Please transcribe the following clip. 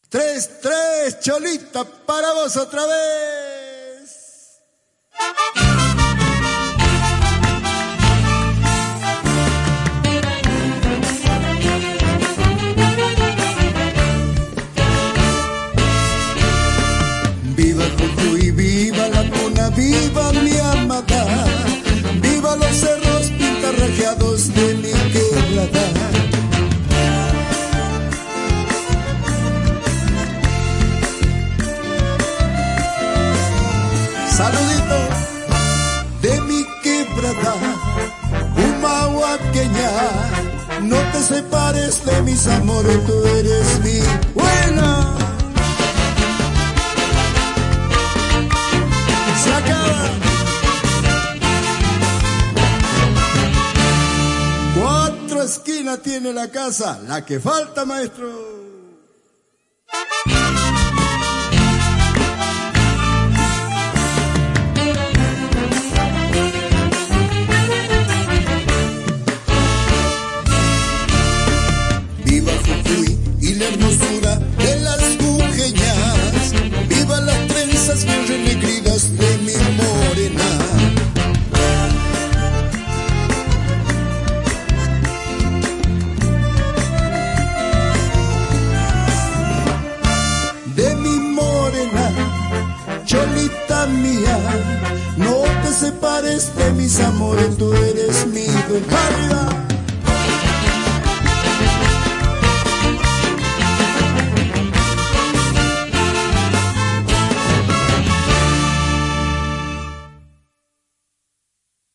3, 3, Cholita, para vos otra vez. Viva Jujuy, viva la Puna, viva mi amada, viva los cerros pintarrajeados de mi quebrada. Saludito de mi quebrada, humahuaqueña, no te separes de mis amores, tú eres mi buena. Se acaba. 4 esquinas tiene la casa, la que falta, maestro. Viva Jujuy y la hermosura de las jujeñas, viva las trenzas bien renegridas de mi morena. De mi morena, Cholita mía, no te separes de mis amores, tú eres mi dueña.